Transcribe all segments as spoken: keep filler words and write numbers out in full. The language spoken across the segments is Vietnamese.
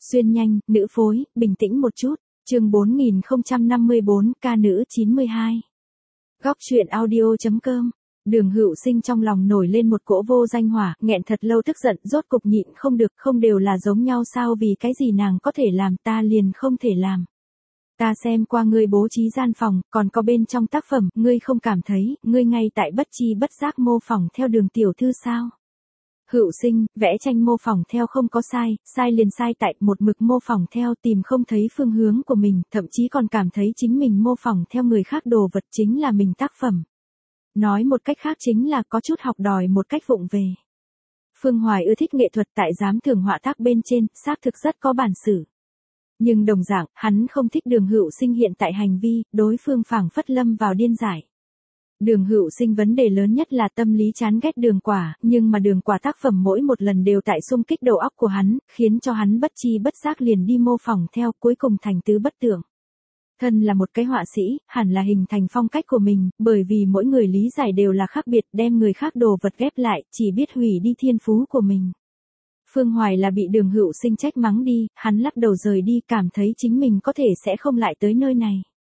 Xuyên nhanh, nữ phối, bình tĩnh một chút. Chương bốn nghìn không trăm năm mươi bốn, ca nữ chín mươi hai. Góc truyện audio.com. Đường Hữu Sinh trong lòng nổi lên một cỗ vô danh hỏa, nghẹn thật lâu tức giận, rốt cục nhịn không được, không đều là giống nhau sao, vì cái gì nàng có thể làm ta liền không thể làm. Ta xem qua ngươi bố trí gian phòng, còn có bên trong tác phẩm, ngươi không cảm thấy, ngươi ngay tại bất chi bất giác mô phỏng theo Đường tiểu thư sao? Hữu Sinh, vẽ tranh mô phỏng theo không có sai, sai liền sai tại một mực mô phỏng theo, tìm không thấy phương hướng của mình, thậm chí còn cảm thấy chính mình mô phỏng theo người khác đồ vật chính là mình tác phẩm. Nói một cách khác chính là có chút học đòi một cách vụng về. Phương Hoài ưa thích nghệ thuật, tại giám thưởng họa tác bên trên, xác thực rất có bản sự. Nhưng đồng dạng, hắn không thích Đường Hữu Sinh hiện tại hành vi, đối phương phảng phất lâm vào điên dại. Đường Hữu Sinh vấn đề lớn nhất là tâm lý chán ghét Đường Quả, nhưng mà Đường Quả tác phẩm mỗi một lần đều tại xung kích đầu óc của hắn, khiến cho hắn bất chi bất giác liền đi mô phỏng theo, cuối cùng thành tứ bất tượng. Thân là một cái họa sĩ, hẳn là hình thành phong cách của mình, bởi vì mỗi người lý giải đều là khác biệt, đem người khác đồ vật ghép lại, chỉ biết hủy đi thiên phú của mình. Phương Hoài là bị Đường Hữu Sinh trách mắng đi, hắn lắc đầu rời đi, cảm thấy chính mình có thể sẽ không lại tới nơi này.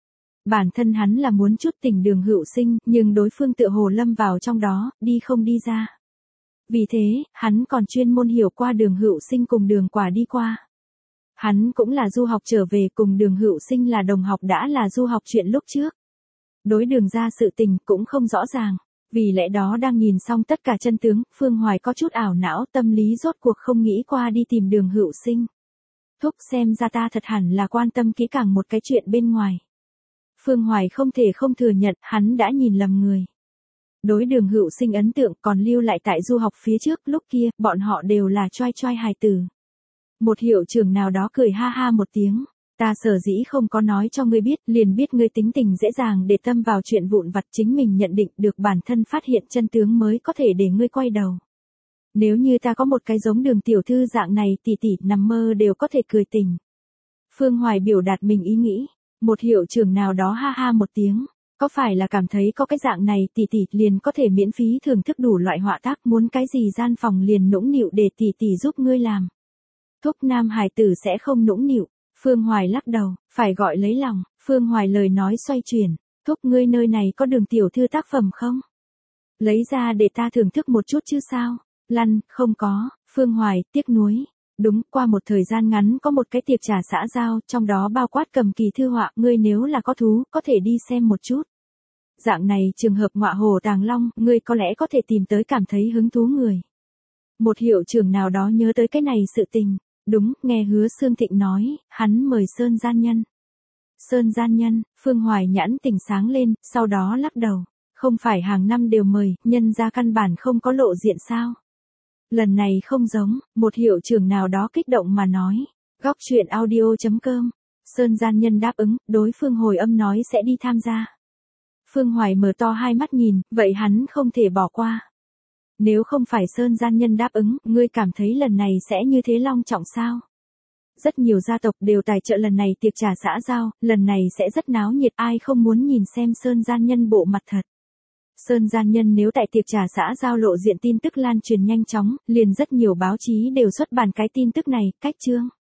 Bản thân hắn là muốn chút tình Đường Hữu Sinh, nhưng đối phương tựa hồ lâm vào trong đó, đi không đi ra. Vì thế, hắn còn chuyên môn hiểu qua Đường Hữu Sinh cùng Đường Quả đi qua. Hắn cũng là du học trở về, cùng Đường Hữu Sinh là đồng học, đã là du học chuyện lúc trước. Đối Đường ra sự tình cũng không rõ ràng. Vì lẽ đó đang nhìn xong tất cả chân tướng, Phương Hoài có chút ảo não, tâm lý rốt cuộc không nghĩ qua đi tìm Đường Hữu Sinh. Thúc, xem ra ta thật hẳn là quan tâm kỹ càng một cái chuyện bên ngoài. Phương Hoài không thể không thừa nhận, hắn đã nhìn lầm người. Đối Đường Hữu Sinh ấn tượng còn lưu lại tại du học phía trước, lúc kia, bọn họ đều là choai choai hài tử. Một hiệu trưởng nào đó cười ha ha một tiếng. Ta sở dĩ không có nói cho ngươi biết, liền biết ngươi tính tình dễ dàng để tâm vào chuyện vụn vặt, chính mình nhận định được bản thân phát hiện chân tướng mới có thể để ngươi quay đầu. Nếu như ta có một cái giống Đường tiểu thư dạng này, tỷ tỷ nằm mơ đều có thể cười tỉnh. Phương Hoài biểu đạt mình ý nghĩ. Một hiệu trưởng nào đó ha ha một tiếng. Có phải là cảm thấy có cái dạng này tỷ tỷ liền có thể miễn phí thưởng thức đủ loại họa tác, muốn cái gì gian phòng liền nũng nịu để tỷ tỷ giúp ngươi làm. Thúc, nam hài tử sẽ không nũng nịu. Phương Hoài lắc đầu, phải gọi lấy lòng. Phương Hoài lời nói xoay chuyển. Thúc, ngươi nơi này có Đường tiểu thư tác phẩm không? Lấy ra để ta thưởng thức một chút chứ sao? Lăn, không có. Phương Hoài, tiếc nuối. Đúng, qua một thời gian ngắn có một cái tiệc trà xã giao, trong đó bao quát cầm kỳ thư họa, ngươi nếu là có thú, có thể đi xem một chút. Dạng này trường hợp ngọa hồ tàng long, ngươi có lẽ có thể tìm tới cảm thấy hứng thú người. Một hiệu trưởng nào đó nhớ tới cái này sự tình. Đúng, nghe Hứa Sương Thịnh nói, hắn mời Sơn Gian Nhân. Sơn Gian Nhân, Phương Hoài nhãn tỉnh sáng lên, sau đó lắc đầu. Không phải hàng năm đều mời, nhân ra căn bản không có lộ diện sao? Lần này không giống, một hiệu trưởng nào đó kích động mà nói. Góc truyện audio.com. Sơn Gian Nhân đáp ứng, đối phương hồi âm nói sẽ đi tham gia. Phương Hoài mở to hai mắt nhìn, vậy hắn không thể bỏ qua. Nếu không phải Sơn Gian Nhân đáp ứng, ngươi cảm thấy lần này sẽ như thế long trọng sao? Rất nhiều gia tộc đều tài trợ lần này tiệc trà xã giao, lần này sẽ rất náo nhiệt, ai không muốn nhìn xem Sơn Gian Nhân bộ mặt thật. Sơn Gian Nhân nếu tại tiệc trà xã giao lộ diện tin tức lan truyền nhanh chóng, liền rất nhiều báo chí đều xuất bản cái tin tức này, cách chương.